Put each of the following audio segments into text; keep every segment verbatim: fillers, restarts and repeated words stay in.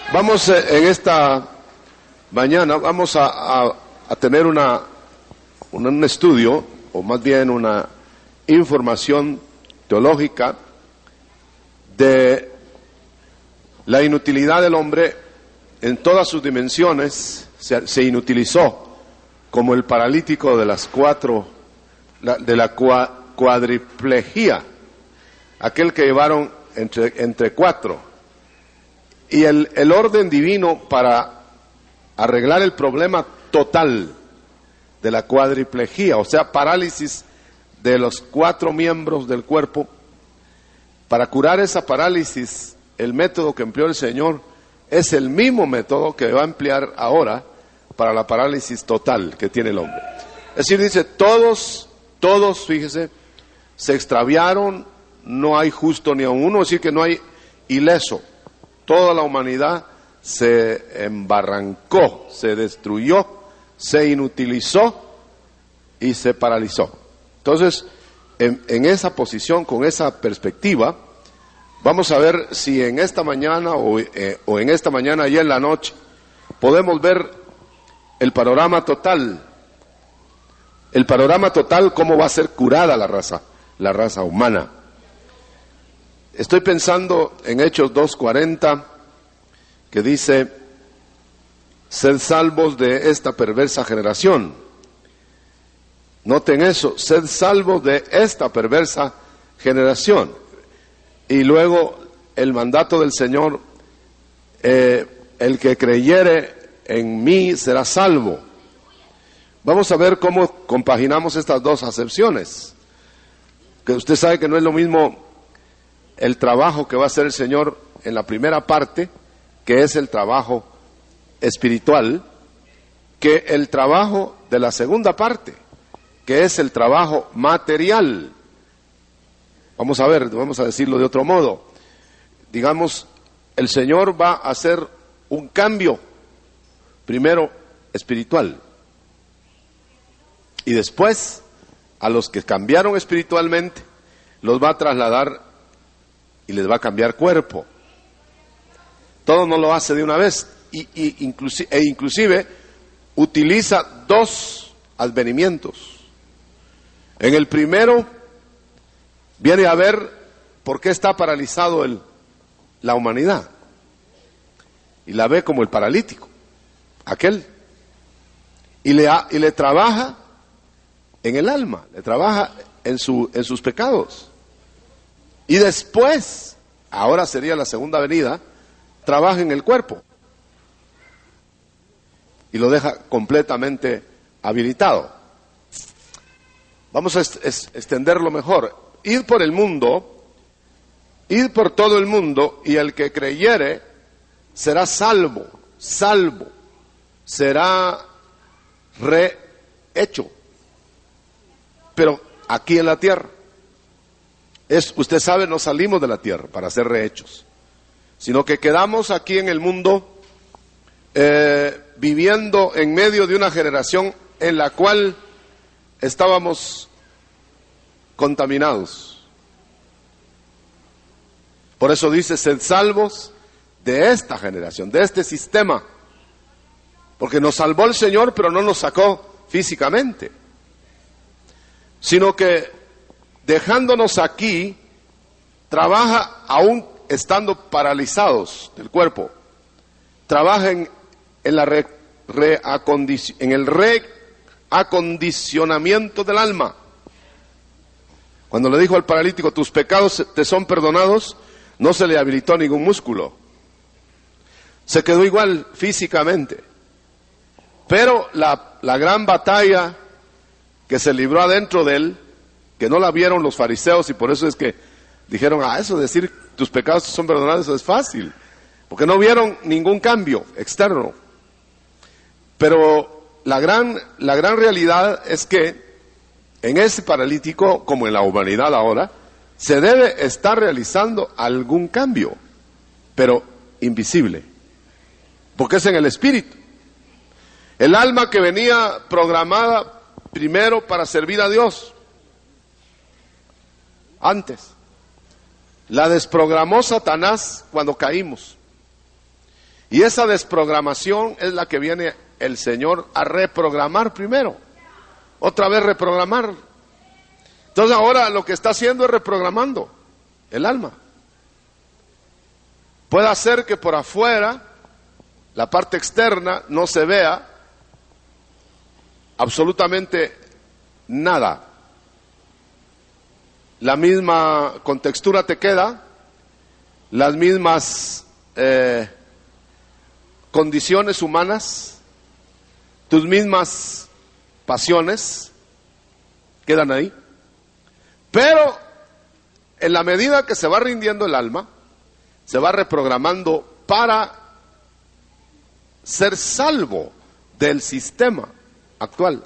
Vamos eh, en esta mañana, vamos a, a, a tener una, una, un estudio, o más bien una información teológica de la inutilidad del hombre en todas sus dimensiones. Se, se inutilizó como el paralítico de las cuatro, la, de la cua, cuadriplejía, aquel que llevaron entre, entre cuatro. Y el, el orden divino para arreglar el problema total de la cuadriplejía, o sea, parálisis de los cuatro miembros del cuerpo, para curar esa parálisis, el método que empleó el Señor es el mismo método que va a emplear ahora para la parálisis total que tiene el hombre. Es decir, dice, todos, todos, fíjese, se extraviaron, no hay justo ni a uno, es decir, que no hay ileso. Toda la humanidad se embarrancó, se destruyó, se inutilizó y se paralizó. Entonces, en, en esa posición, con esa perspectiva, vamos a ver si en esta mañana o, eh, o en esta mañana y en la noche podemos ver el panorama total. El panorama total, cómo va a ser curada la raza, la raza humana. Estoy pensando en Hechos dos cuarenta, que dice, sed salvos de esta perversa generación. Noten eso, sed salvos de esta perversa generación. Y luego el mandato del Señor, eh, el que creyere en mí será salvo. Vamos a ver cómo compaginamos estas dos acepciones. Que usted sabe que no es lo mismo el trabajo que va a hacer el Señor en la primera parte, que es el trabajo espiritual, que el trabajo de la segunda parte, que es el trabajo material. Vamos a ver, vamos a decirlo de otro modo. Digamos, el Señor va a hacer un cambio, primero espiritual, y después a los que cambiaron espiritualmente, los va a trasladar y les va a cambiar cuerpo. Todo no lo hace de una vez, y, y inclusive, e inclusive utiliza dos advenimientos. En el primero viene a ver por qué está paralizado el, la humanidad, y la ve como el paralítico, aquel, y le, y le trabaja en el alma, le trabaja en, su, en sus pecados. Y después, ahora sería la segunda venida, trabaja en el cuerpo y lo deja completamente habilitado. Vamos a est est extenderlo mejor. Id por el mundo, id por todo el mundo, y el que creyere será salvo, salvo, será rehecho. Pero aquí en la tierra. Es, usted sabe, no salimos de la tierra para ser rehechos, sino que quedamos aquí en el mundo eh, viviendo en medio de una generación en la cual estábamos contaminados. Por eso dice, sed salvos de esta generación, de este sistema, porque nos salvó el Señor, pero no nos sacó físicamente, sino que dejándonos aquí, trabaja aún estando paralizados del cuerpo, trabaja en, en, la re, re en el reacondicionamiento del alma. Cuando le dijo al paralítico, tus pecados te son perdonados, no se le habilitó ningún músculo, se quedó igual físicamente, pero la, la gran batalla que se libró adentro de él, que no la vieron los fariseos, y por eso es que dijeron, ah, eso de decir tus pecados son perdonados, eso es fácil, porque no vieron ningún cambio externo. Pero la gran, la gran realidad es que en ese paralítico, como en la humanidad ahora, se debe estar realizando algún cambio, pero invisible, porque es en el espíritu. El alma que venía programada primero para servir a Dios, antes, la desprogramó Satanás cuando caímos. Y esa desprogramación es la que viene el Señor a reprogramar primero. Otra vez reprogramar. Entonces ahora lo que está haciendo es reprogramando el alma. Puede hacer que por afuera, la parte externa, no se vea absolutamente nada. La misma contextura te queda, las mismas eh, condiciones humanas, tus mismas pasiones quedan ahí. Pero en la medida que se va rindiendo el alma, se va reprogramando para ser salvo del sistema actual,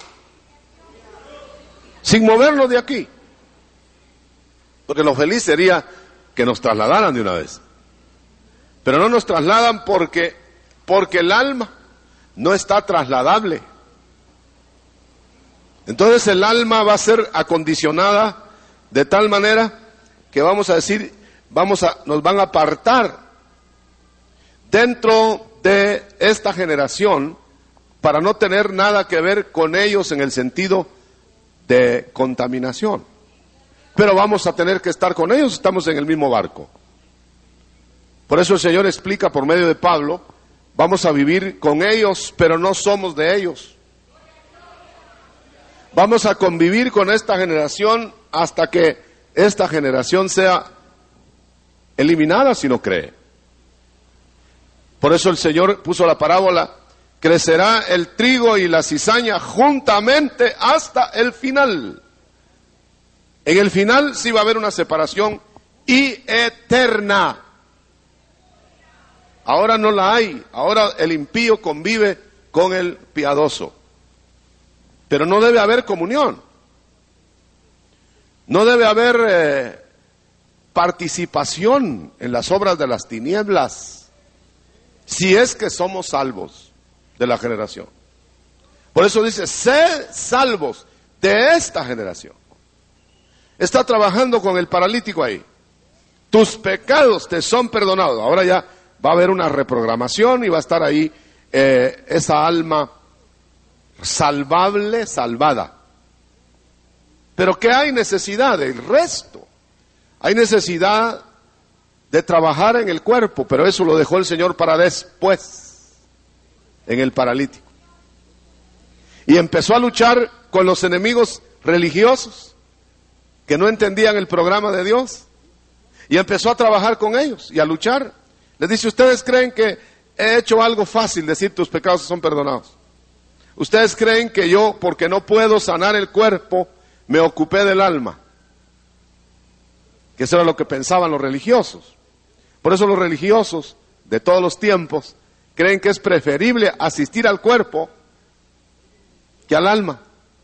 sin movernos de aquí. Porque lo feliz sería que nos trasladaran de una vez. Pero no nos trasladan porque, porque el alma no está trasladable. Entonces el alma va a ser acondicionada de tal manera que vamos a decir, vamos a, nos van a apartar dentro de esta generación para no tener nada que ver con ellos en el sentido de contaminación. Pero vamos a tener que estar con ellos, estamos en el mismo barco. Por eso el Señor explica por medio de Pablo, vamos a vivir con ellos, pero no somos de ellos. Vamos a convivir con esta generación hasta que esta generación sea eliminada si no cree. Por eso el Señor puso la parábola, crecerá el trigo y la cizaña juntamente hasta el final. En el final sí va a haber una separación y eterna. Ahora no la hay, ahora el impío convive con el piadoso. Pero no debe haber comunión. No debe haber eh, participación en las obras de las tinieblas, si es que somos salvos de la generación. Por eso dice, sed salvos de esta generación. Está trabajando con el paralítico ahí. Tus pecados te son perdonados. Ahora ya va a haber una reprogramación y va a estar ahí eh, esa alma salvable, salvada. Pero ¿qué hay necesidad? Del resto. Hay necesidad de trabajar en el cuerpo, pero eso lo dejó el Señor para después, en el paralítico. Y empezó a luchar con los enemigos religiosos que no entendían el programa de Dios. Y empezó a trabajar con ellos y a luchar. Les dice, ¿ustedes creen que he hecho algo fácil, decir tus pecados son perdonados? ¿Ustedes creen que yo, porque no puedo sanar el cuerpo, me ocupé del alma? Que eso era lo que pensaban los religiosos. Por eso los religiosos de todos los tiempos creen que es preferible asistir al cuerpo que al alma.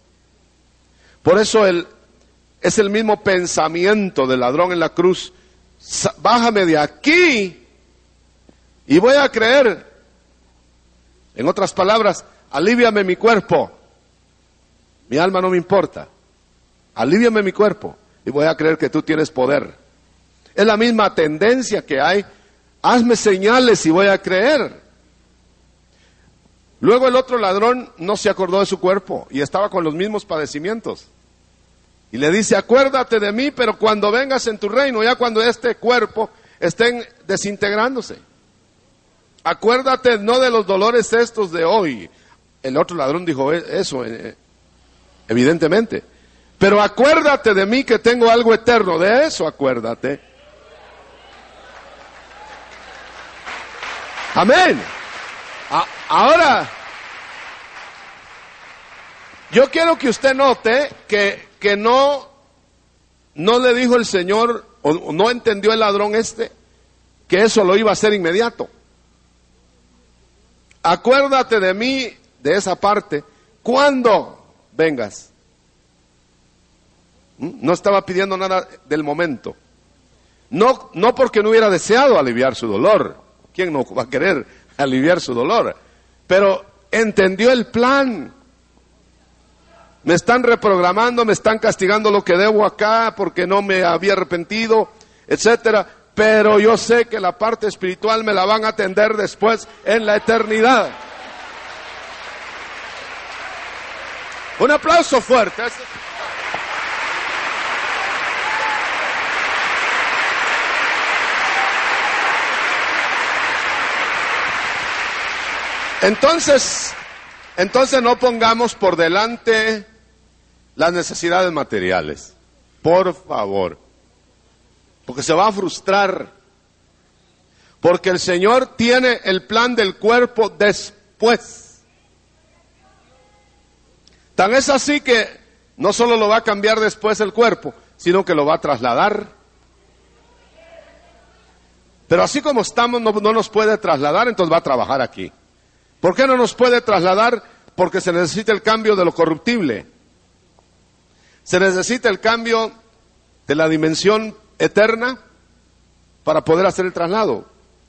Por eso el, es el mismo pensamiento del ladrón en la cruz. Bájame de aquí y voy a creer. En otras palabras, alíviame mi cuerpo. Mi alma no me importa. Alíviame mi cuerpo y voy a creer que tú tienes poder. Es la misma tendencia que hay. Hazme señales y voy a creer. Luego el otro ladrón no se acordó de su cuerpo y estaba con los mismos padecimientos. Y le dice, acuérdate de mí, pero cuando vengas en tu reino, ya cuando este cuerpo esté desintegrándose. Acuérdate no de los dolores estos de hoy. El otro ladrón dijo eso, evidentemente. Pero acuérdate de mí que tengo algo eterno. De eso acuérdate. Amén. A- ahora, yo quiero que usted note que, que no, no le dijo el Señor, o no entendió el ladrón este, que eso lo iba a hacer inmediato. Acuérdate de mí, de esa parte, cuando vengas. No estaba pidiendo nada del momento. No, no porque no hubiera deseado aliviar su dolor. ¿Quién no va a querer aliviar su dolor? Pero entendió el plan. Me están reprogramando, me están castigando lo que debo acá porque no me había arrepentido, etcétera. pero yo sé que la parte espiritual me la van a atender después en la eternidad. Un aplauso fuerte. Entonces, entonces no pongamos por delante las necesidades materiales, por favor, porque se va a frustrar, porque el Señor tiene el plan del cuerpo después. Tan es así que no solo lo va a cambiar después el cuerpo, sino que lo va a trasladar. Pero así como estamos, no, no nos puede trasladar, entonces va a trabajar aquí. ¿Por qué no nos puede trasladar? Porque se necesita el cambio de lo corruptible. Se necesita el cambio de la dimensión eterna para poder hacer el traslado.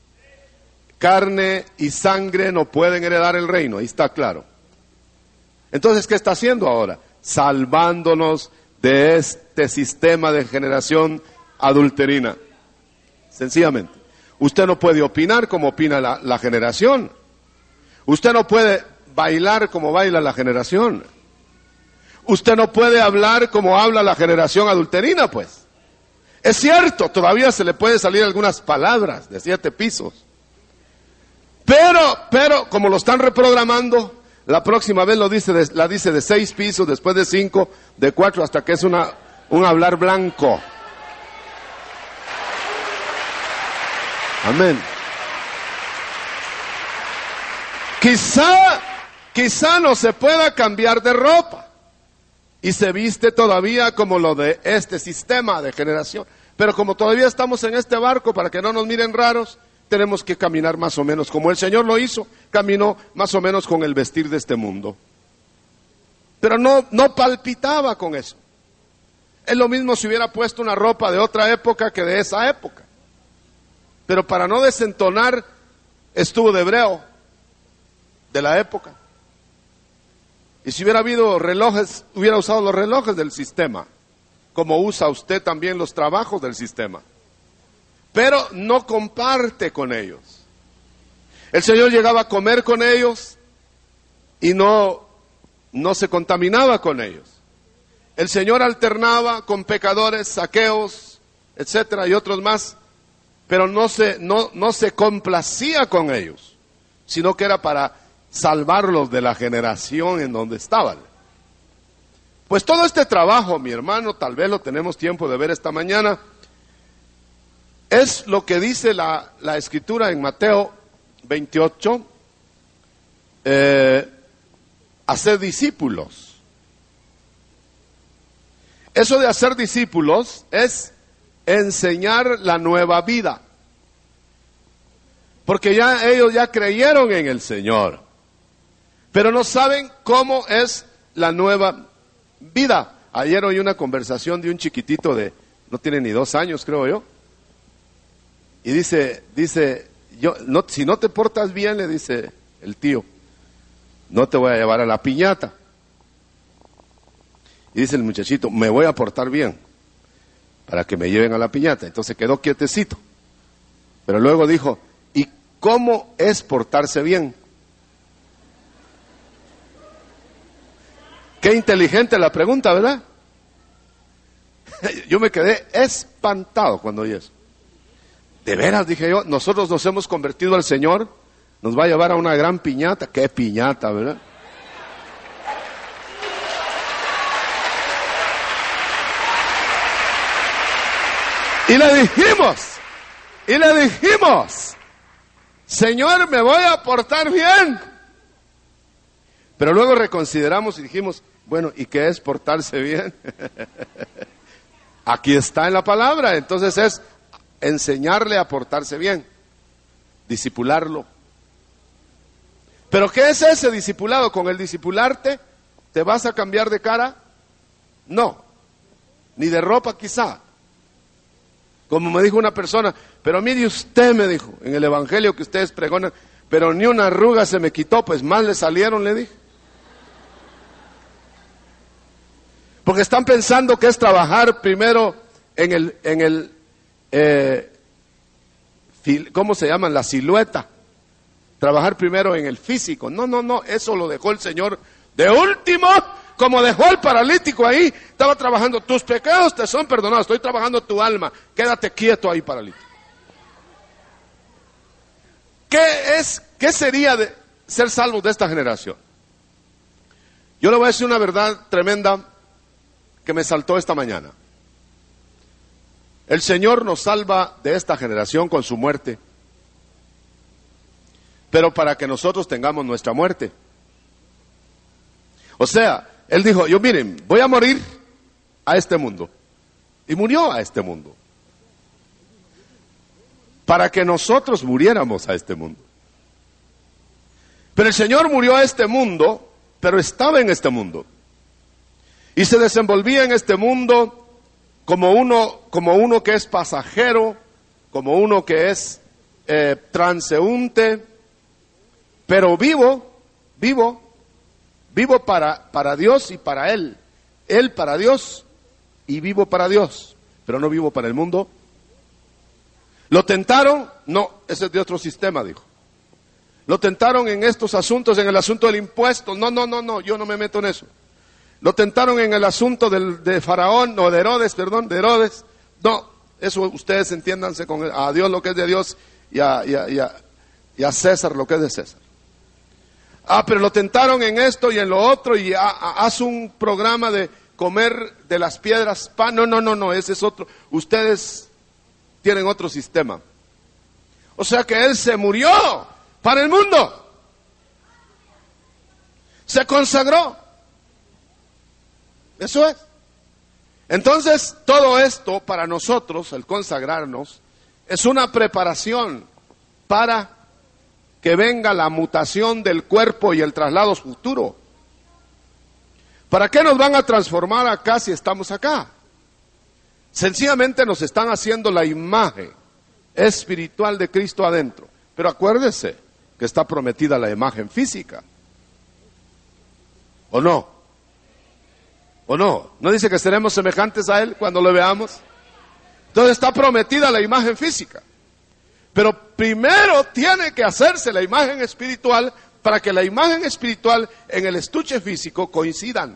Carne y sangre no pueden heredar el reino, ahí está claro. Entonces, ¿qué está haciendo ahora? Salvándonos de este sistema de generación adulterina. Sencillamente. Usted no puede opinar como opina la, la generación. Usted no puede bailar como baila la generación. Usted no puede hablar como habla la generación adulterina, pues. Es cierto, todavía se le puede salir algunas palabras de siete pisos. Pero, pero, como lo están reprogramando, la próxima vez lo dice de, la dice de seis pisos, después de cinco, de cuatro, hasta que es una, un hablar blanco. Amén. Quizá, quizá no se pueda cambiar de ropa y se viste todavía como lo de este sistema de generación. Pero como todavía estamos en este barco, para que no nos miren raros, tenemos que caminar más o menos como el Señor lo hizo, caminó más o menos con el vestir de este mundo. Pero no, no palpitaba con eso. Es lo mismo si hubiera puesto una ropa de otra época que de esa época. Pero para no desentonar, estuvo de hebreo, de la época. Y si hubiera habido relojes, hubiera usado los relojes del sistema, como usa usted también los trabajos del sistema. Pero no comparte con ellos. El Señor llegaba a comer con ellos y no, no se contaminaba con ellos. El Señor alternaba con pecadores, saqueos, etcétera, y otros más, pero no se, no, no se complacía con ellos, sino que era para salvarlos de la generación en donde estaban. Pues todo este trabajo, mi hermano, tal vez lo tenemos tiempo de ver esta mañana, es lo que dice la, la Escritura en Mateo veintiocho, eh, hacer discípulos. Eso de hacer discípulos es enseñar la nueva vida, porque ya ellos ya creyeron en el Señor, pero no saben cómo es la nueva vida. Ayer oí una conversación de un chiquitito de, no tiene ni dos años creo yo, y dice, dice, yo, no, si no te portas bien, le dice el tío, no te voy a llevar a la piñata. Y dice el muchachito, me voy a portar bien para que me lleven a la piñata. Entonces quedó quietecito, pero luego dijo, ¿y cómo es portarse bien? Qué inteligente la pregunta, ¿verdad? Yo me quedé espantado cuando oí eso. De veras, dije yo, nosotros nos hemos convertido al Señor, nos va a llevar a una gran piñata. Qué piñata, ¿verdad? Y le dijimos, y le dijimos, Señor, me voy a portar bien. Pero luego reconsideramos y dijimos, bueno, ¿y qué es portarse bien? Aquí está en la palabra, entonces es enseñarle a portarse bien, discipularlo. ¿Pero qué es ese discipulado? ¿Con el discipularte te vas a cambiar de cara? No, ni de ropa quizá. Como me dijo una persona, pero mire usted, me dijo, en el evangelio que ustedes pregonan, pero ni una arruga se me quitó, pues más le salieron, le dije. Porque están pensando que es trabajar primero en el, en el, eh, ¿cómo se llama? La silueta. Trabajar primero en el físico. No, no, no, eso lo dejó el Señor de último, como dejó al paralítico ahí. Estaba trabajando, tus pecados te son perdonados, estoy trabajando tu alma, quédate quieto ahí, paralítico. ¿Qué es, qué sería de ser salvos de esta generación? Yo le voy a decir una verdad tremenda que me saltó esta mañana. El Señor nos salva de esta generación con su muerte, pero para que nosotros tengamos nuestra muerte. O sea, Él dijo, yo miren, voy a morir a este mundo. Y murió a este mundo. Para que nosotros muriéramos a este mundo. Pero el Señor murió a este mundo, pero estaba en este mundo. Y se desenvolvía en este mundo como uno, como uno que es pasajero, como uno que es eh, transeúnte, pero vivo, vivo, vivo para, para Dios y para Él. Él para Dios y vivo para Dios, pero no vivo para el mundo. ¿Lo tentaron? No, ese es de otro sistema, dijo. ¿Lo tentaron en estos asuntos, en el asunto del impuesto? No, no, no, no, yo no me meto en eso. ¿Lo tentaron en el asunto del, de Faraón, o de Herodes, perdón, de Herodes? No, eso ustedes entiéndanse con el, a Dios lo que es de Dios y a, y, a, y, a, y a César lo que es de César. Ah, pero lo tentaron en esto y en lo otro y a, a, haz un programa de comer de las piedras pan. No, no, no, no, ese es otro. Ustedes tienen otro sistema. O sea que Él se murió para el mundo. Se consagró. Eso es. Entonces, todo esto para nosotros, el consagrarnos, es una preparación para que venga la mutación del cuerpo y el traslado futuro. ¿Para qué nos van a transformar acá si estamos acá? Sencillamente nos están haciendo la imagen espiritual de Cristo adentro. Pero acuérdese que está prometida la imagen física. ¿O no? ¿O no? ¿No dice que seremos semejantes a Él cuando lo veamos? Entonces está prometida la imagen física. Pero primero tiene que hacerse la imagen espiritual para que la imagen espiritual en el estuche físico coincidan.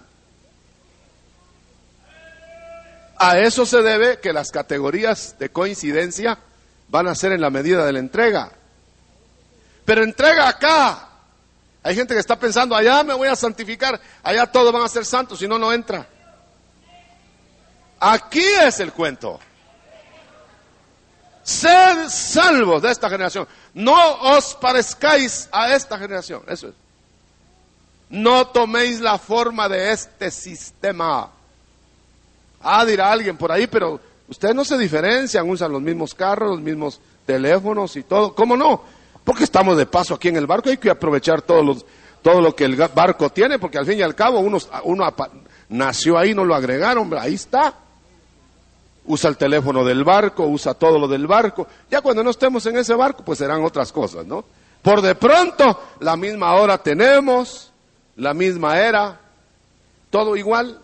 A eso se debe que las categorías de coincidencia van a ser en la medida de la entrega. Pero entrega acá. Hay gente que está pensando, allá me voy a santificar, allá todos van a ser santos, si no, no entra. Aquí es el cuento. Sed salvos de esta generación. No os parezcáis a esta generación. Eso es. No toméis la forma de este sistema. Ah, dirá alguien por ahí, pero ustedes no se diferencian, usan los mismos carros, los mismos teléfonos y todo. ¿Cómo no? Porque estamos de paso aquí en el barco, hay que aprovechar todos los, todo lo que el barco tiene, porque al fin y al cabo uno, uno nació ahí, no lo agregaron, ahí está. Usa el teléfono del barco, usa todo lo del barco. Ya cuando no estemos en ese barco, pues serán otras cosas, ¿no? Por de pronto, la misma hora tenemos, la misma era, todo igual.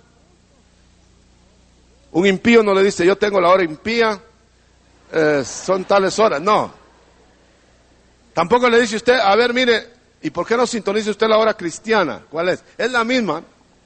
Un impío no le dice, yo tengo la hora impía, eh, son tales horas, no. Tampoco le dice usted, a ver, mire, ¿y por qué no sintoniza usted la hora cristiana? ¿Cuál es? Es la misma.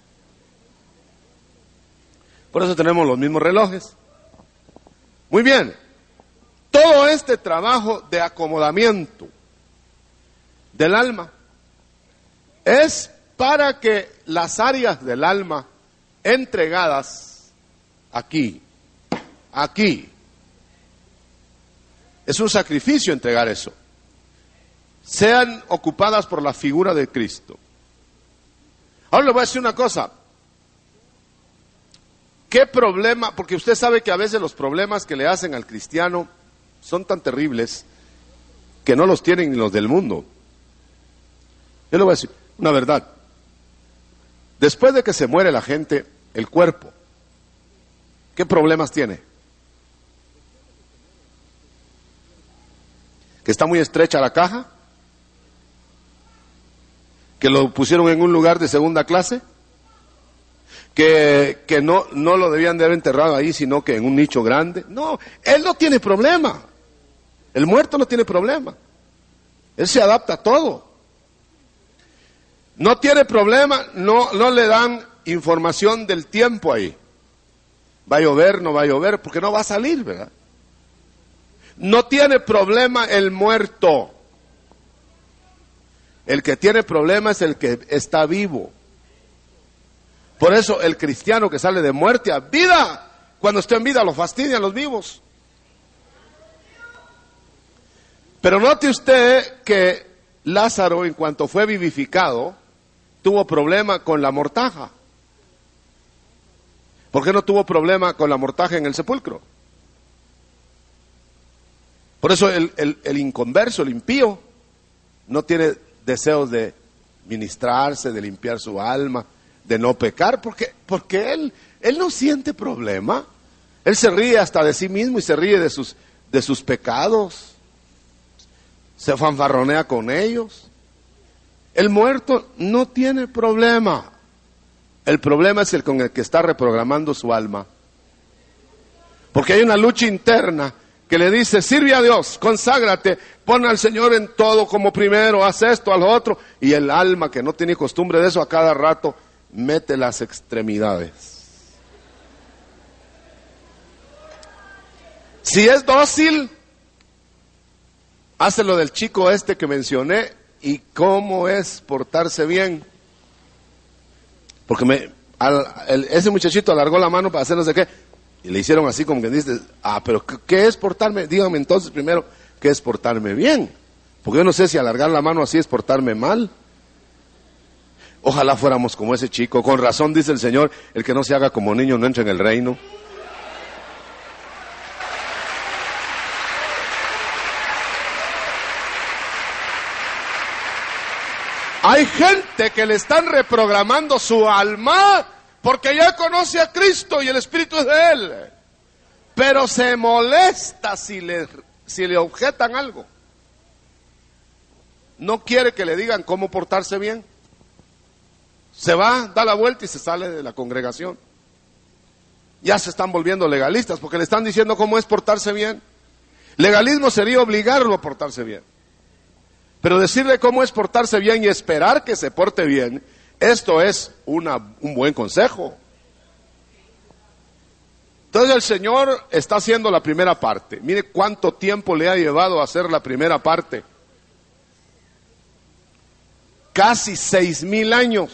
Por eso tenemos los mismos relojes. Muy bien, todo este trabajo de acomodamiento del alma es para que las áreas del alma entregadas aquí, aquí, es un sacrificio entregar eso, sean ocupadas por la figura de Cristo. Ahora le voy a decir una cosa. ¿Qué problema? Porque usted sabe que a veces los problemas que le hacen al cristiano son tan terribles que no los tienen ni los del mundo. Yo le voy a decir una verdad. Después de que se muere la gente, el cuerpo, ¿qué problemas tiene? ¿Que está muy estrecha la caja? ¿Que lo pusieron en un lugar de segunda clase? Que, que no, no lo debían de haber enterrado ahí, sino que en un nicho grande. No, él no tiene problema. El muerto no tiene problema. Él se adapta a todo. No tiene problema, no, no le dan información del tiempo ahí. Va a llover, no va a llover, porque no va a salir, ¿verdad? No tiene problema el muerto. El que tiene problema es el que está vivo. Por eso el cristiano que sale de muerte a vida, cuando está en vida lo fastidian los vivos. Pero note usted que Lázaro, en cuanto fue vivificado, tuvo problema con la mortaja. ¿Por qué no tuvo problema con la mortaja en el sepulcro? Por eso el, el, el inconverso, el impío, no tiene deseos de ministrarse, de limpiar su alma, de no pecar, porque, porque él, él no siente problema. Él se ríe hasta de sí mismo y se ríe de sus, de sus pecados. Se fanfarronea con ellos. El muerto no tiene problema. El problema es el con el que está reprogramando su alma. Porque hay una lucha interna que le dice, sirve a Dios, conságrate, pon al Señor en todo como primero, haz esto, haz lo otro. Y el alma que no tiene costumbre de eso, a cada rato mete las extremidades. Si es dócil, hace lo del chico este que mencioné. ¿Y cómo es portarse bien? Porque me, al, el, ese muchachito alargó la mano para hacer no sé qué, y le hicieron así como que dice, ah, pero ¿qué es portarme? Dígame entonces primero, ¿qué es portarme bien? Porque yo no sé si alargar la mano así es portarme mal. Ojalá fuéramos como ese chico. Con razón dice el Señor, el que no se haga como niño no entra en el reino. Hay gente que le están reprogramando su alma porque ya conoce a Cristo y el Espíritu es de Él. Pero se molesta si le, si le objetan algo. No quiere que le digan cómo portarse bien. Se va, da la vuelta y se sale de la congregación. Ya se están volviendo legalistas porque le están diciendo cómo es portarse bien. Legalismo sería obligarlo a portarse bien. Pero decirle cómo es portarse bien y esperar que se porte bien, esto es una, un buen consejo. Entonces el Señor está haciendo la primera parte. Mire cuánto tiempo le ha llevado a hacer la primera parte. Casi seis mil años.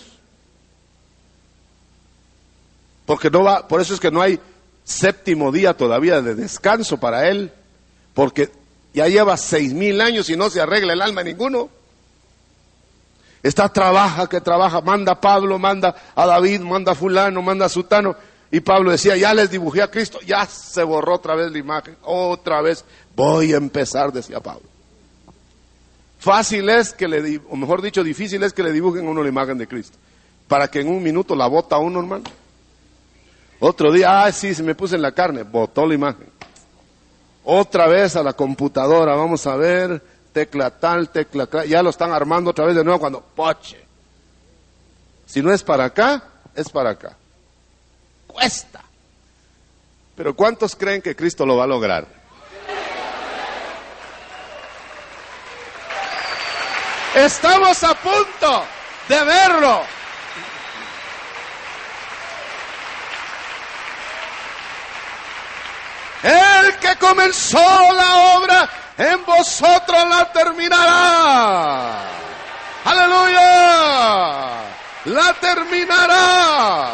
Porque no va, por eso es que no hay séptimo día todavía de descanso para Él. Porque ya lleva seis mil años y no se arregla el alma ninguno. Está, trabaja, que trabaja, manda a Pablo, manda a David, manda a fulano, manda a sutano. Y Pablo decía, ya les dibujé a Cristo, ya se borró otra vez la imagen. Otra vez voy a empezar, decía Pablo. Fácil es que le, o mejor dicho, difícil es que le dibujen a uno la imagen de Cristo. Para que en un minuto la bota uno, hermano. Otro día, ah, sí, se me puse en la carne, botó la imagen. Otra vez a la computadora, vamos a ver, tecla tal, tecla tal, ya lo están armando otra vez de nuevo cuando, poche. Si no es para acá, es para acá. Cuesta. Pero ¿cuántos creen que Cristo lo va a lograr? Estamos a punto de verlo. El que comenzó la obra en vosotros la terminará. Aleluya. La terminará.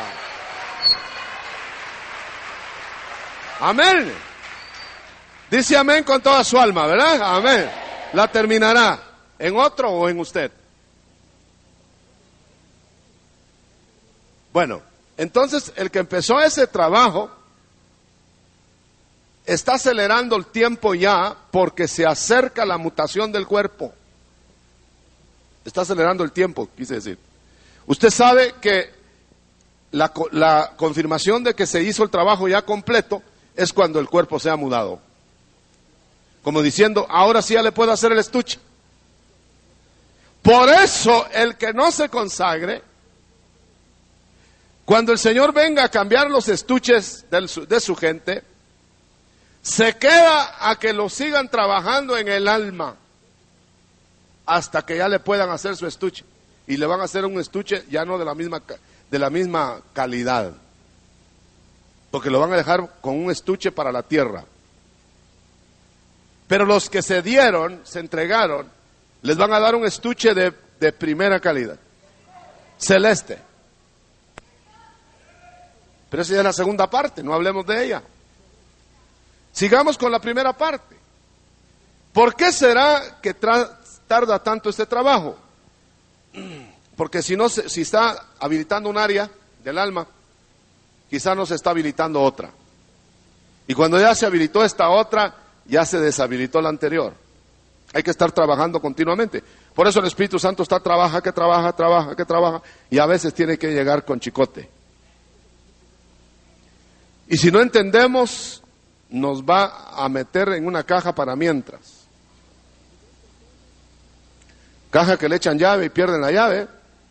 Amén. Dice amén con toda su alma, ¿verdad? Amén. La terminará. ¿En otro o en usted? Bueno, entonces el que empezó ese trabajo está acelerando el tiempo ya porque se acerca la mutación del cuerpo. Está acelerando el tiempo, quise decir. Usted sabe que la, la confirmación de que se hizo el trabajo ya completo es cuando el cuerpo se ha mudado. Como diciendo, ahora sí ya le puedo hacer el estuche. Por eso el que no se consagre, cuando el Señor venga a cambiar los estuches de su, de su gente, Se queda a que lo sigan trabajando en el alma hasta que ya le puedan hacer su estuche. Y le van a hacer un estuche ya no de la misma, de la misma calidad, porque lo van a dejar con un estuche para la tierra. Pero los que se dieron, se entregaron, les van a dar un estuche de, de primera calidad, celeste. Pero esa ya es la segunda parte, no hablemos de ella. Sigamos con la primera parte. ¿Por qué será que tra- tarda tanto este trabajo? Porque si no, si está habilitando un área del alma, quizá no se está habilitando otra. Y cuando ya se habilitó esta otra, ya se deshabilitó la anterior. Hay que estar trabajando continuamente. Por eso el Espíritu Santo está trabaja, que trabaja, trabaja, que trabaja, y a veces tiene que llegar con chicote. Y si no entendemos, nos va a meter en una caja para mientras. Caja que le echan llave y pierden la llave.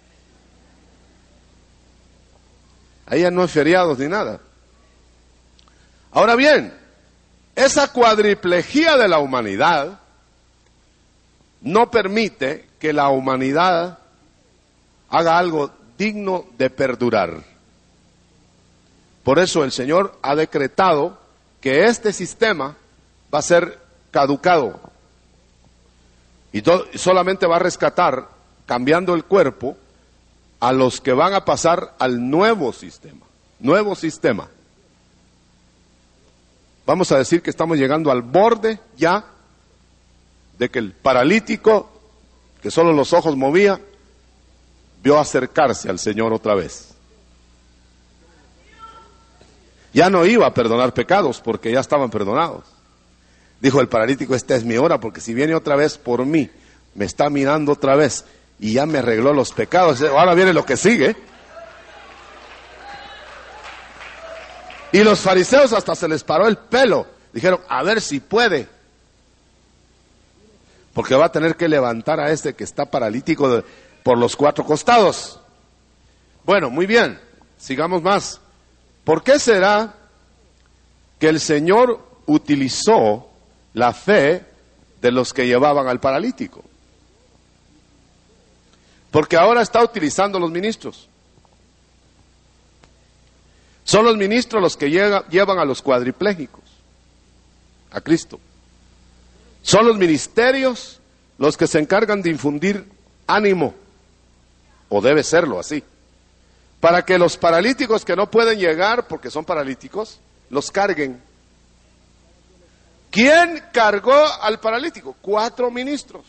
Ahí ya no hay feriados ni nada. Ahora bien, esa cuadriplejía de la humanidad no permite que la humanidad haga algo digno de perdurar. Por eso el Señor ha decretado que este sistema va a ser caducado y to- solamente va a rescatar, cambiando el cuerpo, a los que van a pasar al nuevo sistema. Nuevo sistema. Vamos a decir que estamos llegando al borde ya de que el paralítico, que solo los ojos movía, vio acercarse al Señor otra vez. Ya no iba a perdonar pecados porque ya estaban perdonados. Dijo el paralítico, esta es mi hora, porque si viene otra vez por mí, me está mirando otra vez y ya me arregló los pecados. Ahora viene lo que sigue. Y los fariseos hasta se les paró el pelo. Dijeron, a ver si puede. Porque va a tener que levantar a este que está paralítico de, por los cuatro costados. Bueno, muy bien, sigamos más. ¿Por qué será que el Señor utilizó la fe de los que llevaban al paralítico? Porque ahora está utilizando los ministros. Son los ministros los que llega, llevan a los cuadriplégicos a Cristo. Son los ministerios los que se encargan de infundir ánimo, o debe serlo así, para que los paralíticos que no pueden llegar porque son paralíticos, los carguen. ¿Quién cargó al paralítico? Cuatro ministros.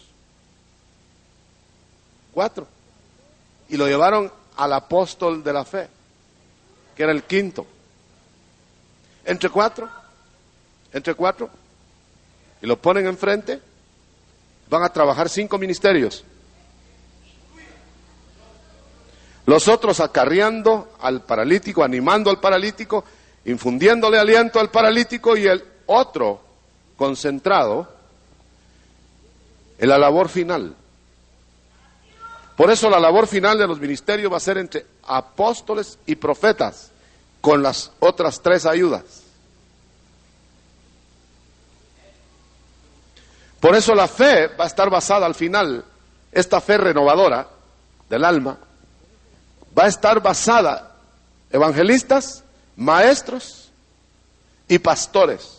Cuatro. Y lo llevaron al apóstol de la fe, que era el quinto. Entre cuatro, entre cuatro, y lo ponen enfrente, van a trabajar cinco ministerios. Los otros acarreando al paralítico, animando al paralítico, infundiéndole aliento al paralítico, y el otro concentrado en la labor final. Por eso la labor final de los ministerios va a ser entre apóstoles y profetas, con las otras tres ayudas. Por eso la fe va a estar basada al final, esta fe renovadora del alma, va a estar basada evangelistas, maestros y pastores.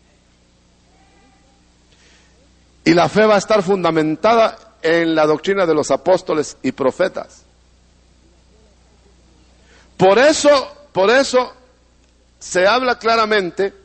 Y la fe va a estar fundamentada en la doctrina de los apóstoles y profetas. Por eso, por eso se habla claramente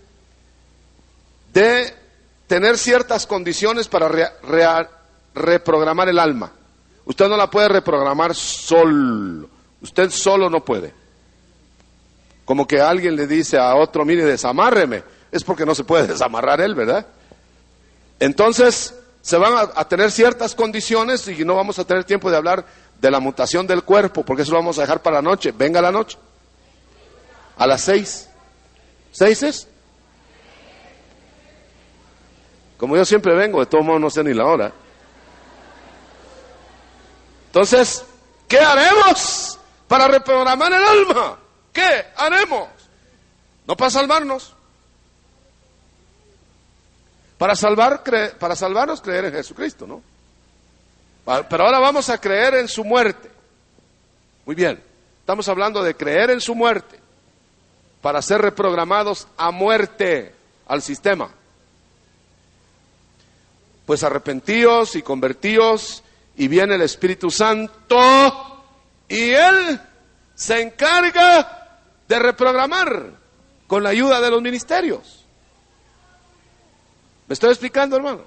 de tener ciertas condiciones para re, re, reprogramar el alma. Usted no la puede reprogramar solo. Usted solo no puede. Como que alguien le dice a otro, mire, desamárreme. Es porque no se puede desamarrar él, ¿verdad? Entonces, se van a, a tener ciertas condiciones y no vamos a tener tiempo de hablar de la mutación del cuerpo, porque eso lo vamos a dejar para la noche. Venga la noche. A las seis. ¿Seis es? Como yo siempre vengo, de todos modos no sé ni la hora. Entonces, ¿qué haremos para reprogramar el alma? ¿Qué haremos? No para salvarnos. Para salvar, cre- para salvarnos, creer en Jesucristo, ¿no? Pero ahora vamos a creer en su muerte. Muy bien, estamos hablando de creer en su muerte para ser reprogramados a muerte al sistema. Pues arrepentíos y convertíos y viene el Espíritu Santo y Él se encarga de reprogramar con la ayuda de los ministerios. ¿Me estoy explicando, hermano?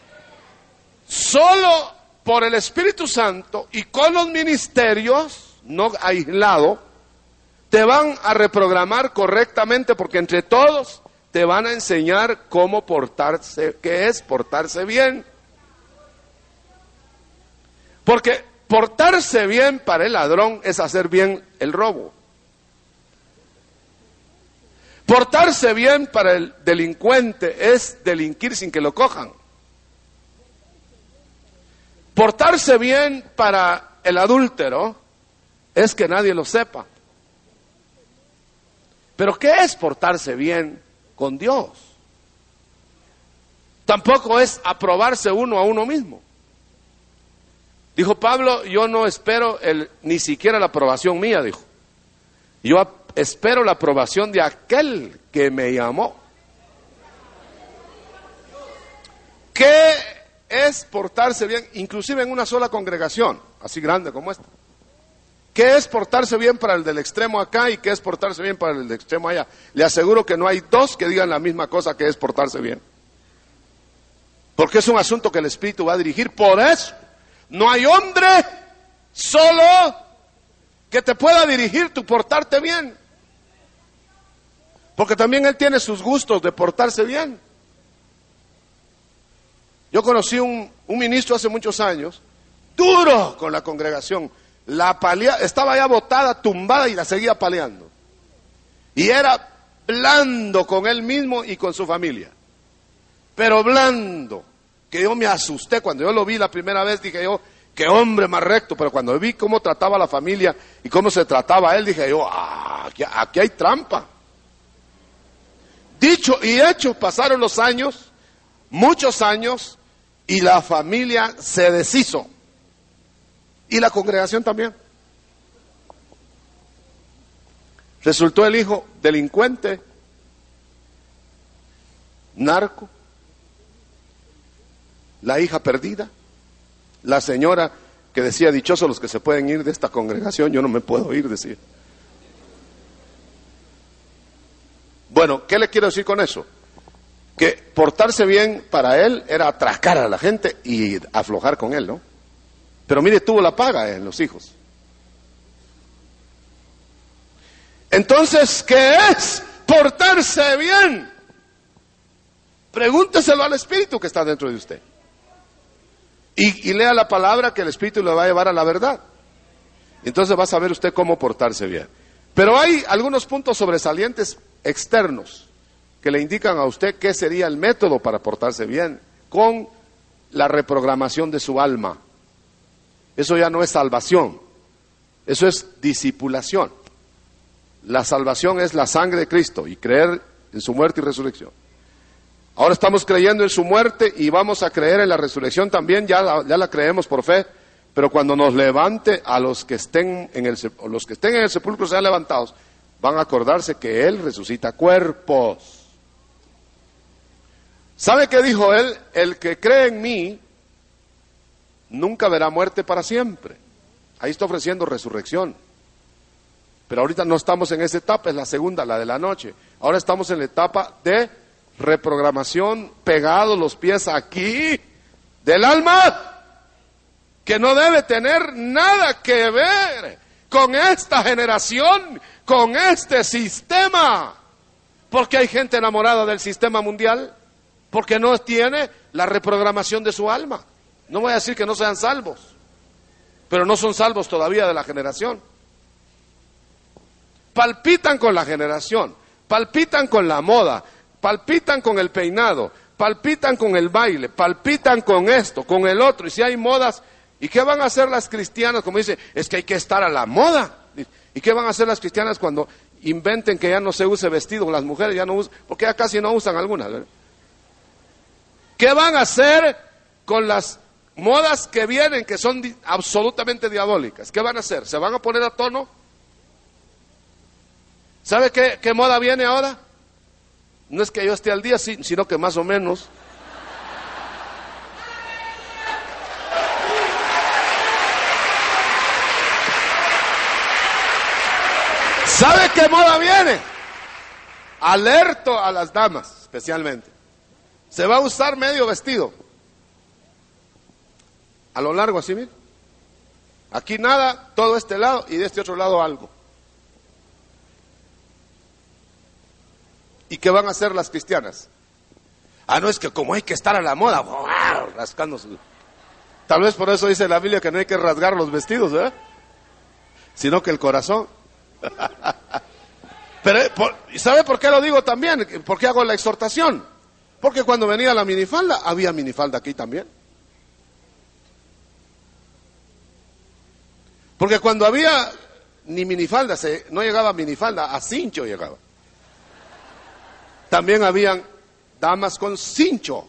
Solo por el Espíritu Santo y con los ministerios, no aislado, te van a reprogramar correctamente, porque entre todos te van a enseñar cómo portarse, qué es portarse bien. Porque portarse bien para el ladrón es hacer bien el robo. Portarse bien para el delincuente es delinquir sin que lo cojan. Portarse bien para el adúltero es que nadie lo sepa. Pero ¿qué es portarse bien con Dios? Tampoco es aprobarse uno a uno mismo. Dijo Pablo, yo no espero el, ni siquiera la aprobación mía, dijo. Yo ap- espero la aprobación de aquel que me llamó. ¿Qué es portarse bien? Inclusive en una sola congregación, así grande como esta. ¿Qué es portarse bien para el del extremo acá y qué es portarse bien para el del extremo allá? Le aseguro que no hay dos que digan la misma cosa que es portarse bien. Porque es un asunto que el Espíritu va a dirigir. Por eso, no hay hombre solo que te pueda dirigir tu portarte bien. Porque también él tiene sus gustos de portarse bien. Yo conocí un, un ministro hace muchos años, duro con la congregación. La palea, estaba ya botada, tumbada y la seguía paleando. Y era blando con él mismo y con su familia. Pero blando, que yo me asusté cuando yo lo vi la primera vez, dije yo, qué hombre más recto. Pero cuando vi cómo trataba a la familia y cómo se trataba a él, dije yo, ah, aquí, aquí hay trampa. Dicho y hecho, pasaron los años, muchos años, y la familia se deshizo. Y la congregación también. Resultó el hijo delincuente, narco, la hija perdida, la señora que decía, dichosos los que se pueden ir de esta congregación, yo no me puedo ir, decía. Bueno, ¿qué le quiero decir con eso? Que portarse bien para él era atracar a la gente y aflojar con él, ¿no? Pero mire, tuvo la paga en los hijos. Entonces, ¿qué es portarse bien? Pregúnteselo al Espíritu que está dentro de usted. Y, y lea la palabra que el Espíritu le va a llevar a la verdad. Entonces va a saber usted cómo portarse bien. Pero hay algunos puntos sobresalientes externos que le indican a usted qué sería el método para portarse bien con la reprogramación de su alma. Eso ya no es salvación, eso es discipulación. La salvación es la sangre de Cristo y creer en su muerte y resurrección. Ahora estamos creyendo en su muerte y vamos a creer en la resurrección también, ya la, ya la creemos por fe, pero cuando nos levante a los que estén en el, los que estén en el sepulcro sean levantados, van a acordarse que Él resucita cuerpos. ¿Sabe qué dijo Él? El que cree en mí nunca verá muerte para siempre. Ahí está ofreciendo resurrección. Pero ahorita no estamos en esa etapa, es la segunda, la de la noche. Ahora estamos en la etapa de reprogramación, pegados los pies aquí, del alma, que no debe tener nada que ver con esta generación, con este sistema. Porque hay gente enamorada del sistema mundial, porque no tiene la reprogramación de su alma. No voy a decir que no sean salvos, pero no son salvos todavía de la generación. Palpitan con la generación, palpitan con la moda, palpitan con el peinado, palpitan con el baile, palpitan con esto, con el otro. Y si hay modas, ¿y qué van a hacer las cristianas? Como dice, es que hay que estar a la moda. ¿Y qué van a hacer las cristianas cuando inventen que ya no se use vestido? Las mujeres ya no usan, porque ya casi no usan algunas, ¿verdad? ¿Qué van a hacer con las modas que vienen, que son di- absolutamente diabólicas? ¿Qué van a hacer? ¿Se van a poner a tono? ¿Sabe qué, qué moda viene ahora? No es que yo esté al día, sí, sino que más o menos. ¿Sabe qué moda viene? Alerto a las damas, especialmente. Se va a usar medio vestido. A lo largo así, mire. Aquí nada, todo este lado y de este otro lado algo. ¿Y qué van a hacer las cristianas? Ah, no, es que como hay que estar a la moda, rascándose. Tal vez por eso dice la Biblia que no hay que rasgar los vestidos, ¿verdad? Sino que el corazón. Pero, por, ¿sabe por qué lo digo también? ¿Por qué hago la exhortación? Porque cuando venía la minifalda, había minifalda aquí también. Porque cuando había ni minifalda, se, no llegaba minifalda, a cincho llegaba. También habían damas con cincho.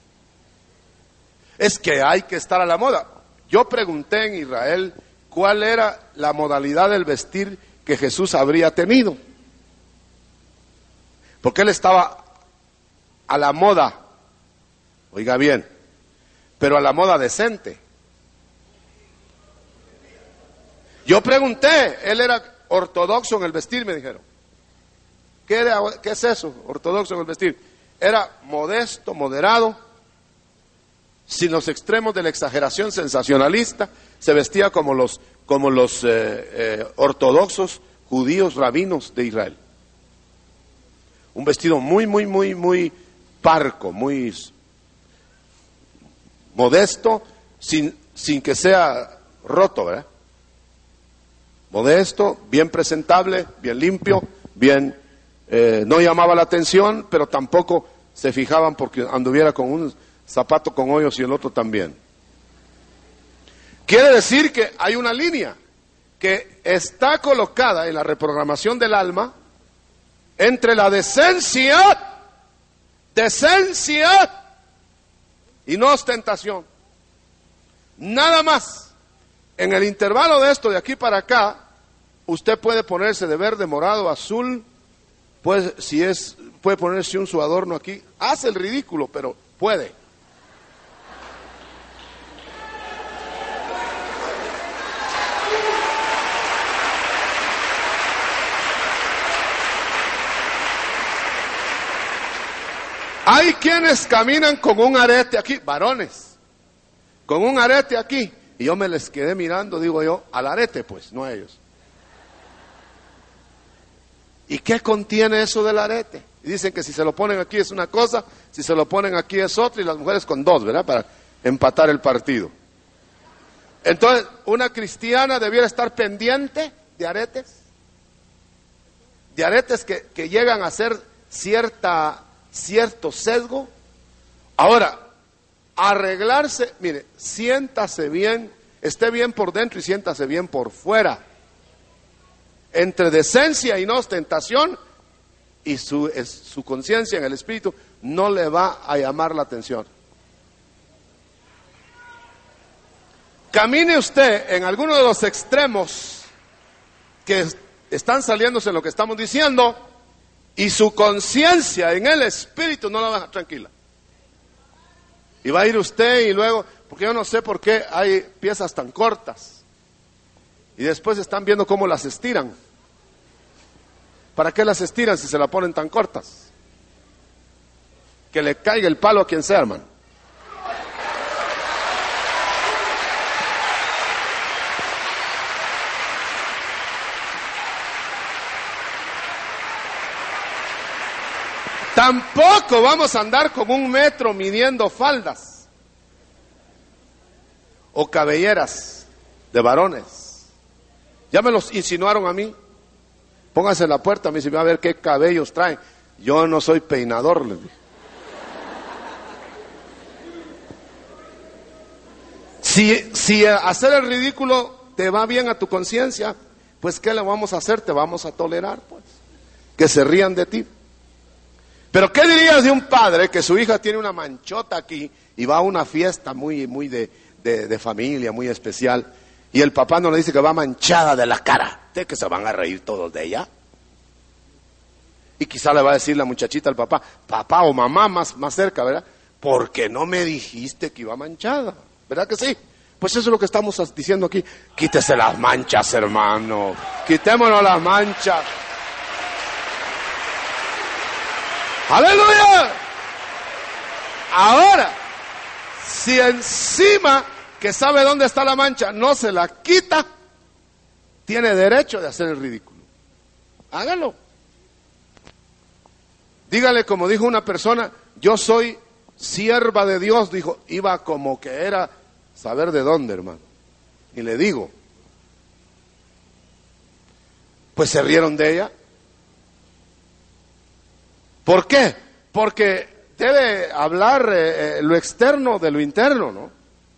Es que hay que estar a la moda. Yo pregunté en Israel cuál era la modalidad del vestir que Jesús habría tenido. Porque él estaba a la moda, oiga bien, pero a la moda decente. Yo pregunté, él era ortodoxo en el vestir, me dijeron. ¿Qué, era, ¿Qué es eso, ortodoxo en el vestir? Era modesto, moderado, sin los extremos de la exageración sensacionalista, se vestía como los, como los eh, eh, ortodoxos judíos rabinos de Israel. Un vestido muy, muy, muy, muy parco, muy modesto, sin, sin que sea roto, ¿verdad? Modesto, bien presentable, bien limpio, bien, eh, no llamaba la atención, pero tampoco se fijaban porque anduviera con un zapato con hoyos y el otro también. Quiere decir que hay una línea que está colocada en la reprogramación del alma entre la decencia, decencia y no ostentación. Nada más. En el intervalo de esto, de aquí para acá, usted puede ponerse de verde, morado, azul, pues si es, puede ponerse un su adorno aquí, hace el ridículo, pero puede. Hay quienes caminan con un arete aquí, varones, con un arete aquí. Y yo me les quedé mirando, digo yo, al arete pues, no a ellos. ¿Y qué contiene eso del arete? Y dicen que si se lo ponen aquí es una cosa, si se lo ponen aquí es otra, y las mujeres con dos, ¿verdad? Para empatar el partido. Entonces, una cristiana debiera estar pendiente de aretes, de aretes que, que llegan a ser cierta, cierto sesgo. Ahora, arreglarse, mire, siéntase bien, esté bien por dentro y siéntase bien por fuera. Entre decencia y no ostentación, y su, su conciencia en el espíritu no le va a llamar la atención. Camine usted en alguno de los extremos que están saliéndose en lo que estamos diciendo, y su conciencia en el espíritu no la va a dejar tranquila. Y va a ir usted y luego, porque yo no sé por qué hay piezas tan cortas. Y después están viendo cómo las estiran. ¿Para qué las estiran si se la ponen tan cortas? Que le caiga el palo a quien sea, hermano. Tampoco vamos a andar con un metro midiendo faldas o cabelleras de varones. Ya me los insinuaron a mí. Póngase en la puerta, a mí se va a ver qué cabellos traen. Yo no soy peinador, les dije. Si, si hacer el ridículo te va bien a tu conciencia, pues ¿qué le vamos a hacer? Te vamos a tolerar, pues. Que se rían de ti. Pero ¿qué dirías de un padre que su hija tiene una manchota aquí y va a una fiesta muy, muy de, de, de familia, muy especial, y el papá no le dice que va manchada de la cara? ¿Usted que se van a reír todos de ella? Y quizá le va a decir la muchachita al papá, papá o mamá más, más cerca, ¿verdad? ¿Por qué no me dijiste que iba manchada? ¿Verdad que sí? Pues eso es lo que estamos diciendo aquí. Quítese las manchas, hermano. Quitémonos las manchas. ¡Aleluya! Ahora, si encima que sabe dónde está la mancha no se la quita, tiene derecho de hacer el ridículo. Hágalo. Dígale como dijo una persona, yo soy sierva de Dios, dijo, iba como que era saber de dónde, hermano. Y le digo, pues se rieron de ella. ¿Por qué? Porque debe hablar eh, eh, lo externo de lo interno, ¿no?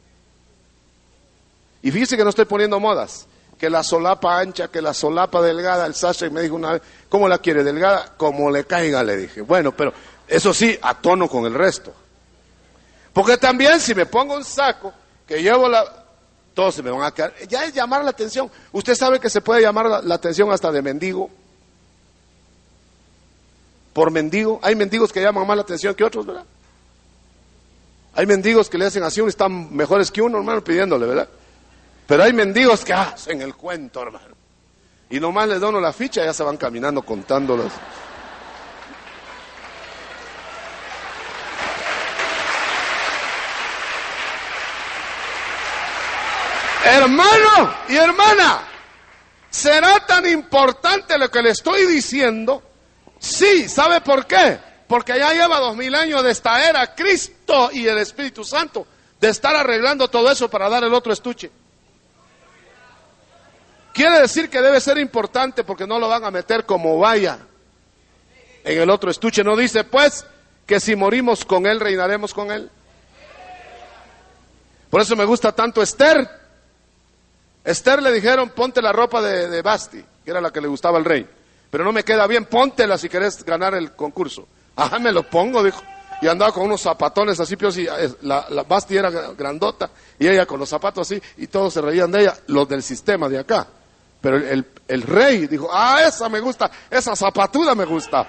Y fíjese que no estoy poniendo modas, que la solapa ancha, que la solapa delgada. El Sasha me dijo una vez, ¿cómo la quiere? Delgada, como le caiga, le dije. Bueno, pero eso sí, a tono con el resto. Porque también si me pongo un saco, que llevo la... todos se me van a quedar. Ya es llamar la atención. Usted sabe que se puede llamar la, la atención hasta de mendigo. Por mendigo. Hay mendigos que llaman más la atención que otros, ¿verdad? Hay mendigos que le hacen así, uno están mejores que uno, hermano, pidiéndole, ¿verdad? Pero hay mendigos que hacen el cuento, hermano. Y nomás les dono la ficha y ya se van caminando contándolos. Hermano y hermana, ¿será tan importante lo que le estoy diciendo? Sí, ¿sabe por qué? Porque ya lleva dos mil años de esta era, Cristo y el Espíritu Santo, de estar arreglando todo eso para dar el otro estuche. Quiere decir que debe ser importante porque no lo van a meter como vaya en el otro estuche. No dice pues que si morimos con él reinaremos con él. Por eso me gusta tanto Esther. Esther le dijeron ponte la ropa de, de Basti, que era la que le gustaba al rey, pero no me queda bien, póntela si querés ganar el concurso. Ah, me lo pongo, dijo. Y andaba con unos zapatones así, pero si la, la Basti era grandota y ella con los zapatos así y todos se reían de ella, los del sistema de acá. Pero el, el, el rey dijo, ah, esa me gusta, esa zapatuda me gusta.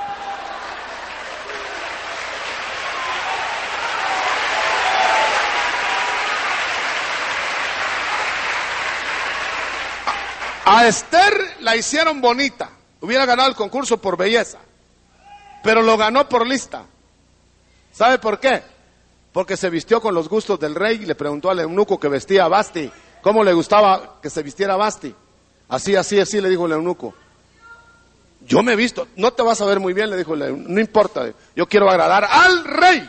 A, a Esther la hicieron bonita, hubiera ganado el concurso por belleza, pero lo ganó por lista. ¿Sabe por qué? Porque se vistió con los gustos del rey y le preguntó al eunuco que vestía a Basti, ¿cómo le gustaba que se vistiera Basti? Así, así, así, le dijo el eunuco. Yo me he visto, no te vas a ver muy bien, le dijo el eunuco, no importa, yo quiero agradar al rey.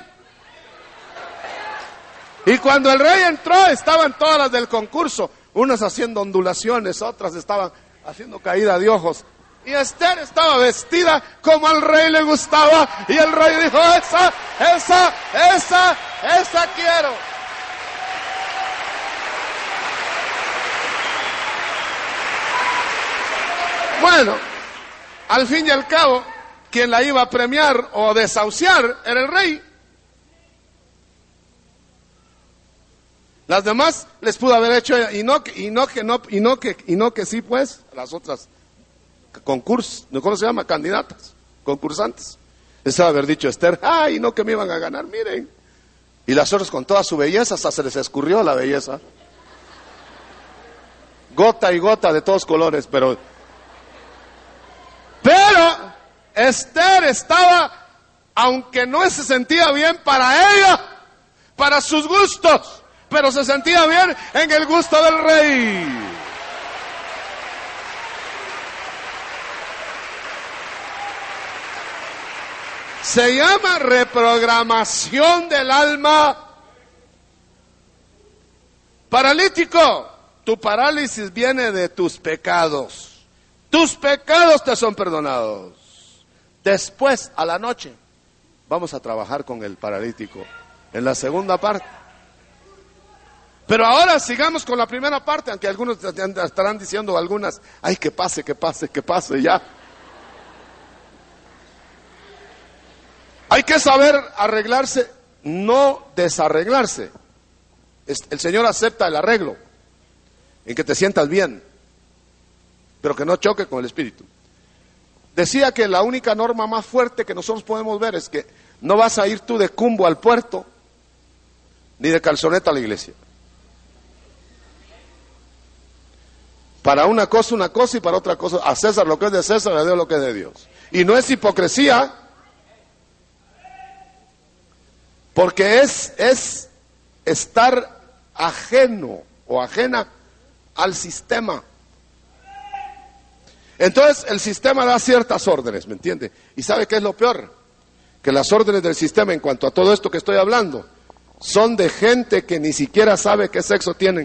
Y cuando el rey entró, estaban todas las del concurso, unas haciendo ondulaciones, otras estaban haciendo caída de ojos. Y Esther estaba vestida como al rey le gustaba, y el rey dijo, esa, esa, esa, esa quiero. Bueno, al fin y al cabo, quien la iba a premiar o desahuciar era el rey. Las demás les pudo haber hecho ella, y no, y no que no, y no que, y no que sí, pues, las otras concursos, ¿cómo se llama? Candidatas, concursantes. Les iba a haber dicho Esther, ay, no que me iban a ganar, miren. Y las otras con toda su belleza, hasta se les escurrió la belleza. Gota y gota de todos colores, pero... Pero Esther estaba, aunque no se sentía bien para ella, para sus gustos, pero se sentía bien en el gusto del rey. Se llama reprogramación del alma. Paralítico, tu parálisis viene de tus pecados. Tus pecados te son perdonados. Después, a la noche, vamos a trabajar con el paralítico en la segunda parte. Pero ahora sigamos con la primera parte, aunque algunos estarán diciendo algunas, ay, que pase, que pase, que pase ya. Hay que saber arreglarse, no desarreglarse. El Señor acepta el arreglo, en que te sientas bien, pero que no choque con el espíritu. Decía que la única norma más fuerte que nosotros podemos ver es que no vas a ir tú de cumbo al puerto, ni de calzoneta a la iglesia. Para una cosa, una cosa, y para otra cosa, a César lo que es de César, a Dios lo que es de Dios. Y no es hipocresía, porque es, es estar ajeno o ajena al sistema. Entonces el sistema da ciertas órdenes, ¿me entiende? ¿Y sabe qué es lo peor? Que las órdenes del sistema en cuanto a todo esto que estoy hablando son de gente que ni siquiera sabe qué sexo tienen.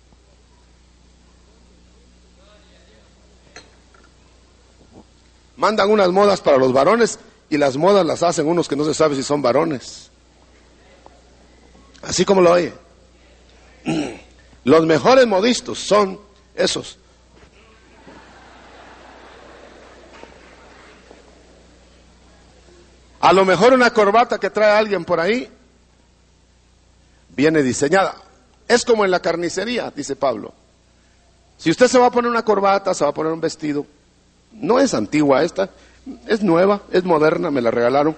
Mandan unas modas para los varones y las modas las hacen unos que no se sabe si son varones. Así como lo oye. Los mejores modistos son esos. A lo mejor una corbata que trae alguien por ahí viene diseñada. Es como en la carnicería, dice Pablo. Si usted se va a poner una corbata, se va a poner un vestido, no es antigua esta, es nueva, es moderna, me la regalaron.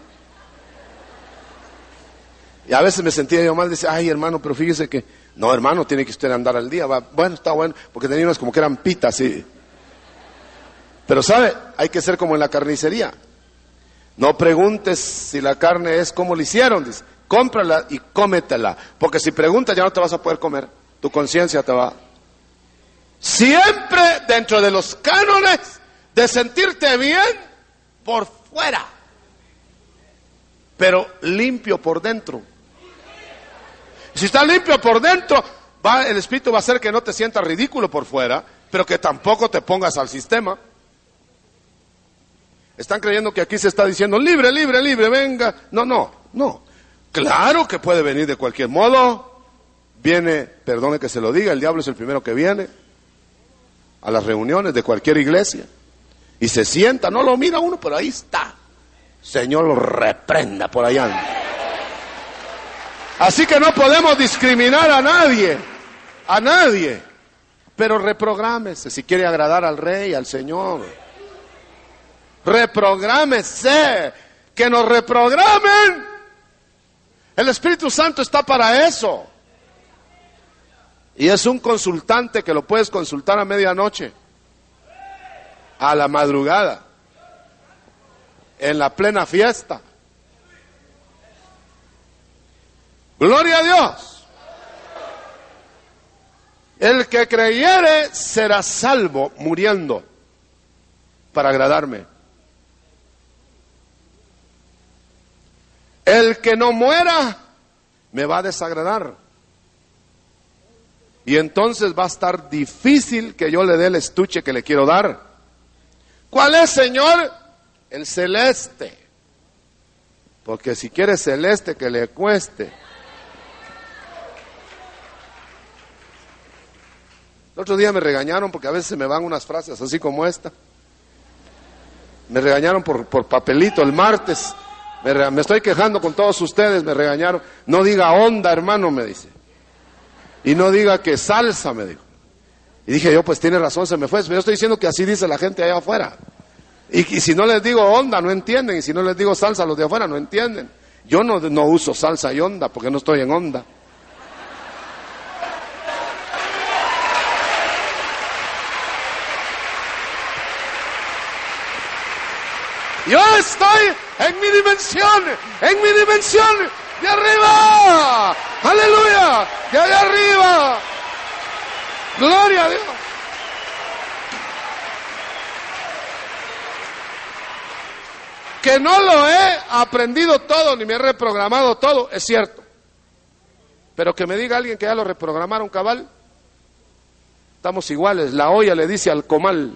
Y a veces me sentía yo mal, decía, ay hermano, pero fíjese que, no hermano, tiene que usted andar al día. Va, bueno, está bueno, porque tenía unas como que eran pitas, sí. Pero sabe, hay que ser como en la carnicería. No preguntes si la carne es como la hicieron, dice, cómprala y cómetela, porque si preguntas ya no te vas a poder comer, tu conciencia te va. Siempre dentro de los cánones de sentirte bien por fuera, pero limpio por dentro. Si estás limpio por dentro, va, el espíritu va a hacer que no te sientas ridículo por fuera, pero que tampoco te pongas al sistema. Están creyendo que aquí se está diciendo libre, libre, libre, venga. No, no, no. Claro que puede venir de cualquier modo. Viene, perdone que se lo diga, el diablo es el primero que viene a las reuniones de cualquier iglesia y se sienta, no lo mira uno, pero ahí está. Señor lo reprenda por allá. Así que no podemos discriminar a nadie, a nadie, pero reprográmese si quiere agradar al Rey, al Señor. Reprográmese, que nos reprogramen. El Espíritu Santo está para eso. Y es un consultante que lo puedes consultar a medianoche, a la madrugada, en la plena fiesta. Gloria a Dios. El que creyere será salvo muriendo para agradarme. El que no muera me va a desagradar. Y entonces va a estar difícil que yo le dé el estuche que le quiero dar. ¿Cuál es, Señor? El celeste. Porque si quiere celeste, que le cueste. El otro día me regañaron porque a veces se me van unas frases así como esta. Me regañaron por, por papelito el martes. Me, re, me estoy quejando con todos ustedes, me regañaron. No diga onda, hermano, me dice. Y no diga que salsa, me dijo. Y dije yo, pues tiene razón, se me fue. Yo estoy diciendo que así dice la gente allá afuera. Y, y si no les digo onda, no entienden. Y si no les digo salsa, los de afuera no entienden. Yo no, no uso salsa y onda porque no estoy en onda. Yo estoy en mi dimensión, en mi dimensión de arriba. Aleluya, de allá arriba. Gloria a Dios. Que no lo he aprendido todo, ni me he reprogramado todo, es cierto. Pero que me diga alguien que ya lo reprogramaron cabal, estamos iguales. La olla le dice al comal.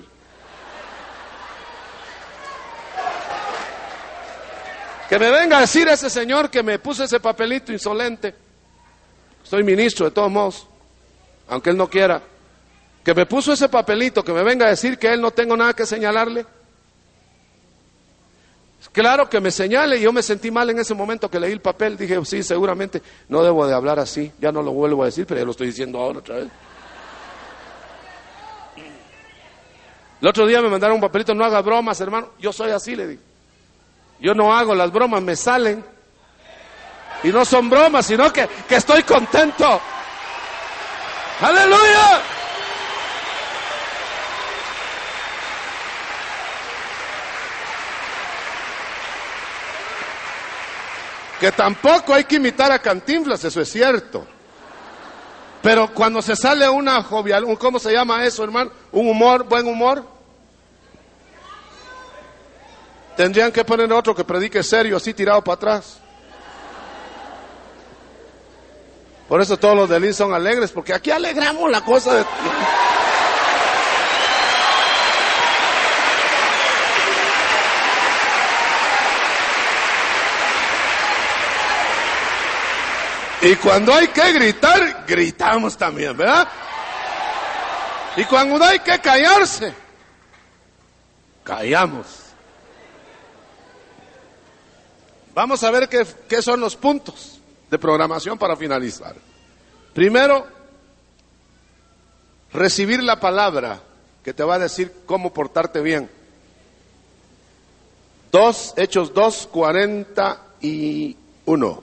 Que me venga a decir ese señor que me puso ese papelito insolente. Soy ministro de todos modos, aunque él no quiera. Que me puso ese papelito, que me venga a decir que él no tengo nada que señalarle. Claro que me señale, y yo me sentí mal en ese momento que leí el papel. Dije, sí, seguramente no debo de hablar así. Ya no lo vuelvo a decir, pero ya lo estoy diciendo ahora otra vez. El otro día me mandaron un papelito, no haga bromas, hermano. Yo soy así, le dije. Yo no hago las bromas, me salen. Y no son bromas, sino que, que estoy contento. ¡Aleluya! Que tampoco hay que imitar a Cantinflas, eso es cierto. Pero cuando se sale una jovial, un, ¿cómo se llama eso, hermano? Un humor, buen humor. Tendrían que poner otro que predique serio, así tirado para atrás. Por eso todos los de Lin son alegres, porque aquí alegramos la cosa de... Y cuando hay que gritar, gritamos también, ¿verdad? Y cuando hay que callarse, callamos. Vamos a ver qué, qué son los puntos de programación para finalizar. Primero, recibir la palabra que te va a decir cómo portarte bien. Dos, Hechos dos, cuarenta y uno.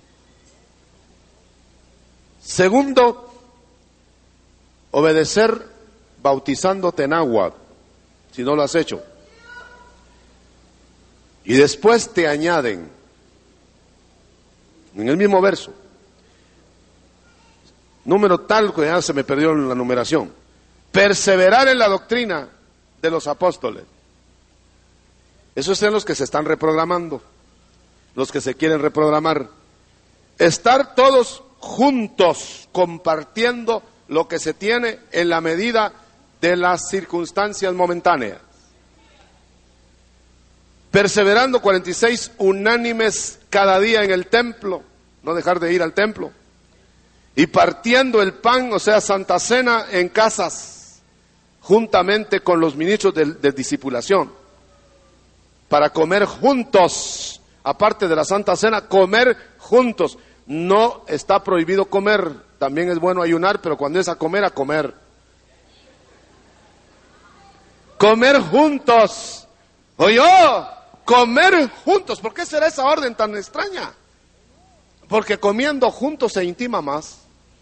Segundo, obedecer bautizándote en agua, si no lo has hecho. Y después te añaden, en el mismo verso, número tal que ya se me perdió la numeración, perseverar en la doctrina de los apóstoles. Esos son los que se están reprogramando, los que se quieren reprogramar. Estar todos juntos compartiendo lo que se tiene en la medida de las circunstancias momentáneas. Perseverando, cuarenta y seis, unánimes cada día en el templo, no dejar de ir al templo. Y partiendo el pan, o sea, Santa Cena, en casas, juntamente con los ministros de, de discipulación, para comer juntos, aparte de la Santa Cena, comer juntos. No está prohibido comer, también es bueno ayunar, pero cuando es a comer, a comer. Comer juntos. Oye, comer juntos. ¿Por qué será esa orden tan extraña? Porque comiendo juntos se intima más.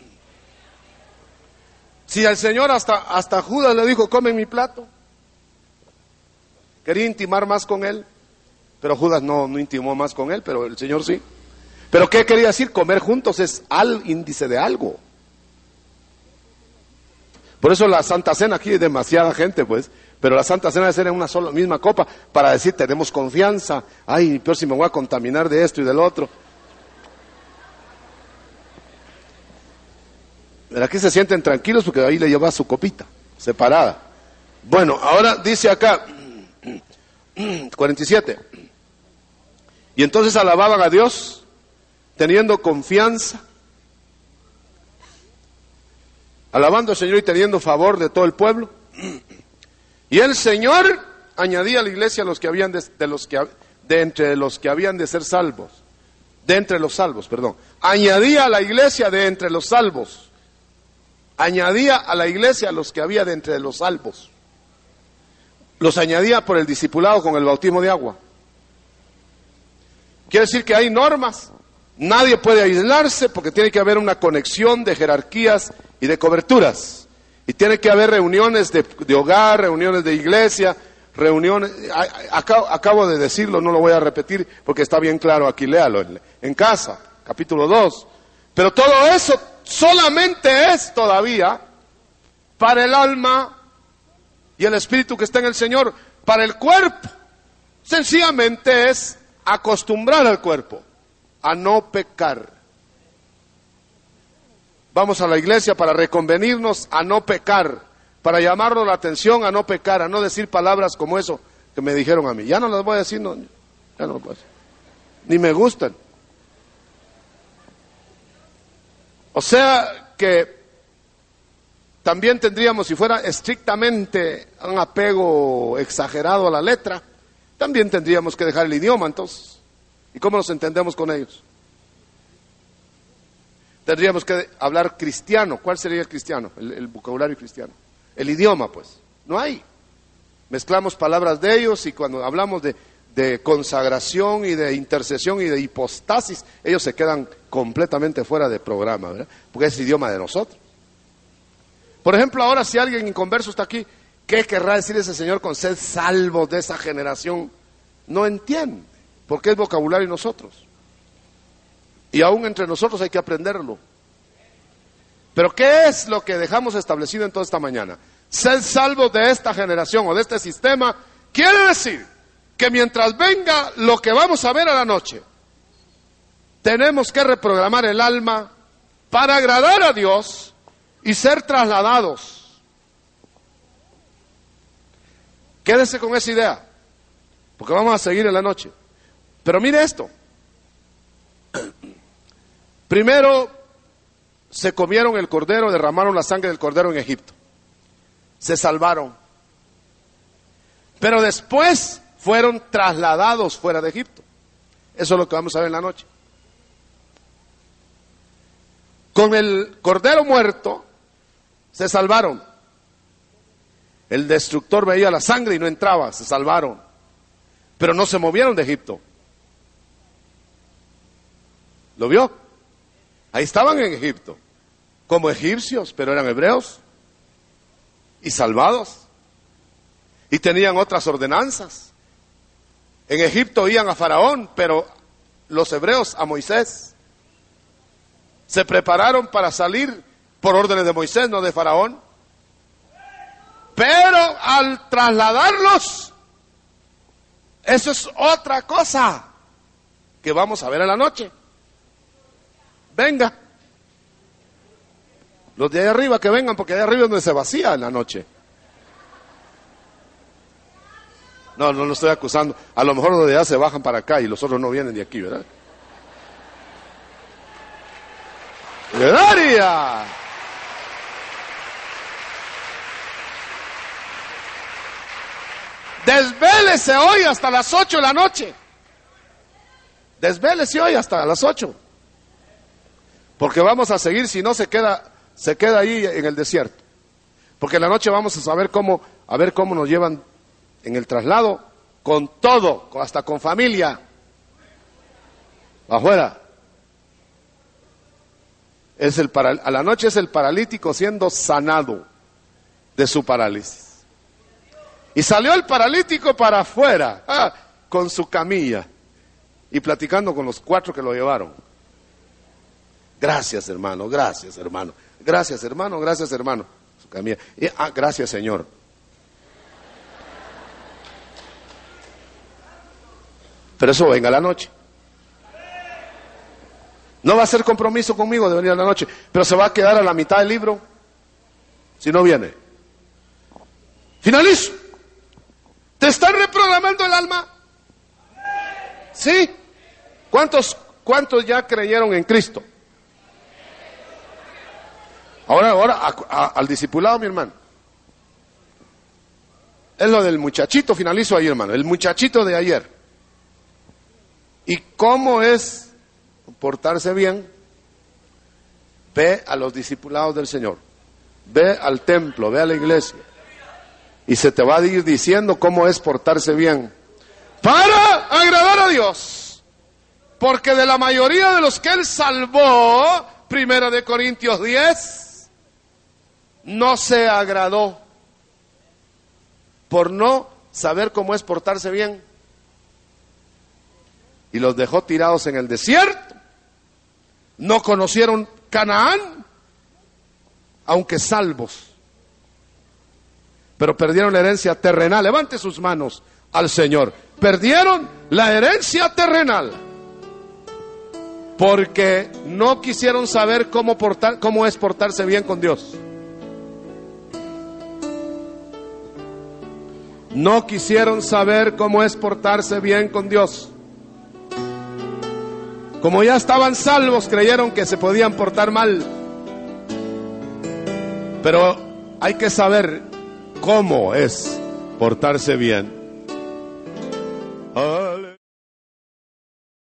Si el Señor hasta, hasta Judas le dijo, come en mi plato. Quería intimar más con él, pero Judas no, no intimó más con él, pero el Señor sí. ¿Pero qué quería decir? Comer juntos es al índice de algo. Por eso la Santa Cena, aquí hay demasiada gente, pues, pero la Santa Cena debe ser en una sola misma copa, para decir, tenemos confianza. Ay, peor si me voy a contaminar de esto y del otro. Pero aquí se sienten tranquilos porque ahí le lleva su copita, separada. Bueno, ahora dice acá, cuarenta y siete. Y entonces alababan a Dios, teniendo confianza, alabando al Señor y teniendo favor de todo el pueblo. Y el Señor añadía a la iglesia a los que habían de, de los que de entre los que habían de ser salvos, de entre los salvos, perdón. Añadía a la iglesia de entre los salvos. Añadía a la iglesia a los que había de entre los salvos. Los añadía por el discipulado con el bautismo de agua. Quiere decir que hay normas. Nadie puede aislarse porque tiene que haber una conexión de jerarquías y de coberturas. Y tiene que haber reuniones de, de hogar, reuniones de iglesia, reuniones... Acabo, acabo de decirlo, no lo voy a repetir porque está bien claro aquí, léalo en, en casa, capítulo dos. Pero todo eso solamente es todavía para el alma y el espíritu que está en el Señor. Para el cuerpo, sencillamente es acostumbrar al cuerpo a no pecar. Vamos a la iglesia para reconvenirnos a no pecar, para llamarnos la atención a no pecar, a no decir palabras como eso que me dijeron a mí. Ya no las voy a decir, no, ya no las voy a decir. Ni me gustan. O sea que también tendríamos, si fuera estrictamente un apego exagerado a la letra, también tendríamos que dejar el idioma entonces. ¿Y cómo nos entendemos con ellos? Tendríamos que hablar cristiano. ¿Cuál sería el cristiano? El, el vocabulario cristiano. El idioma, pues. No hay. Mezclamos palabras de ellos y cuando hablamos de, de consagración y de intercesión y de hipostasis, ellos se quedan completamente fuera de programa, ¿verdad? Porque es el idioma de nosotros. Por ejemplo, ahora si alguien inconverso está aquí, ¿qué querrá decir ese Señor con ser salvos de esa generación? No entiende, porque es vocabulario de nosotros. Y aún entre nosotros hay que aprenderlo. Pero ¿qué es lo que dejamos establecido en toda esta mañana? Ser salvos de esta generación o de este sistema quiere decir que mientras venga lo que vamos a ver a la noche, tenemos que reprogramar el alma para agradar a Dios y ser trasladados. Quédese con esa idea, porque vamos a seguir en la noche. Pero mire esto. Primero se comieron el cordero, derramaron la sangre del cordero en Egipto. Se salvaron. Pero después fueron trasladados fuera de Egipto. Eso es lo que vamos a ver en la noche. Con el cordero muerto se salvaron. El destructor veía la sangre y no entraba, se salvaron. Pero no se movieron de Egipto. ¿Lo vio? Ahí estaban en Egipto, como egipcios, pero eran hebreos y salvados. Y tenían otras ordenanzas. En Egipto oían a Faraón, pero los hebreos a Moisés. Se prepararon para salir por órdenes de Moisés, no de Faraón. Pero al trasladarlos, eso es otra cosa que vamos a ver en la noche. Venga. Los de ahí arriba que vengan, porque ahí arriba es donde se vacía en la noche. No, no lo estoy acusando. A lo mejor los de allá se bajan para acá y los otros no vienen de aquí, ¿verdad? ¡Daria! Desvélese hoy hasta las ocho de la noche. Desvélese hoy hasta las ocho. Porque vamos a seguir, si no se queda, se queda ahí en el desierto. Porque en la noche vamos a saber cómo, a ver cómo nos llevan en el traslado, con todo, hasta con familia. Afuera. Es el para, a la noche es el paralítico siendo sanado de su parálisis. Y salió el paralítico para afuera, ah, con su camilla, y platicando con los cuatro que lo llevaron. Gracias, hermano, gracias, hermano. Gracias, hermano, gracias, hermano. Su camilla. Y, ah, gracias, Señor. Pero eso venga a la noche. No va a ser compromiso conmigo de venir a la noche, pero se va a quedar a la mitad del libro si no viene. Finalizo. ¿Te están reprogramando el alma? ¿Sí? ¿Cuántos, cuántos ya creyeron en Cristo? Ahora, ahora, a, a, al discipulado, mi hermano. Es lo del muchachito, finalizo ahí, hermano. El muchachito de ayer. ¿Y cómo es portarse bien? Ve a los discipulados del Señor. Ve al templo, ve a la iglesia. Y se te va a ir diciendo cómo es portarse bien. Para agradar a Dios. Porque de la mayoría de los que Él salvó, Primera de Corintios diez, no se agradó. Por no saber cómo es portarse bien. Y los dejó tirados en el desierto. No conocieron Canaán, aunque salvos. Pero perdieron la herencia terrenal. Levante sus manos al Señor. Perdieron la herencia terrenal. Porque no quisieron saber cómo, portar, cómo es portarse bien con Dios. No quisieron saber cómo es portarse bien con Dios. Como ya estaban salvos, creyeron que se podían portar mal. Pero hay que saber cómo es portarse bien. Ah.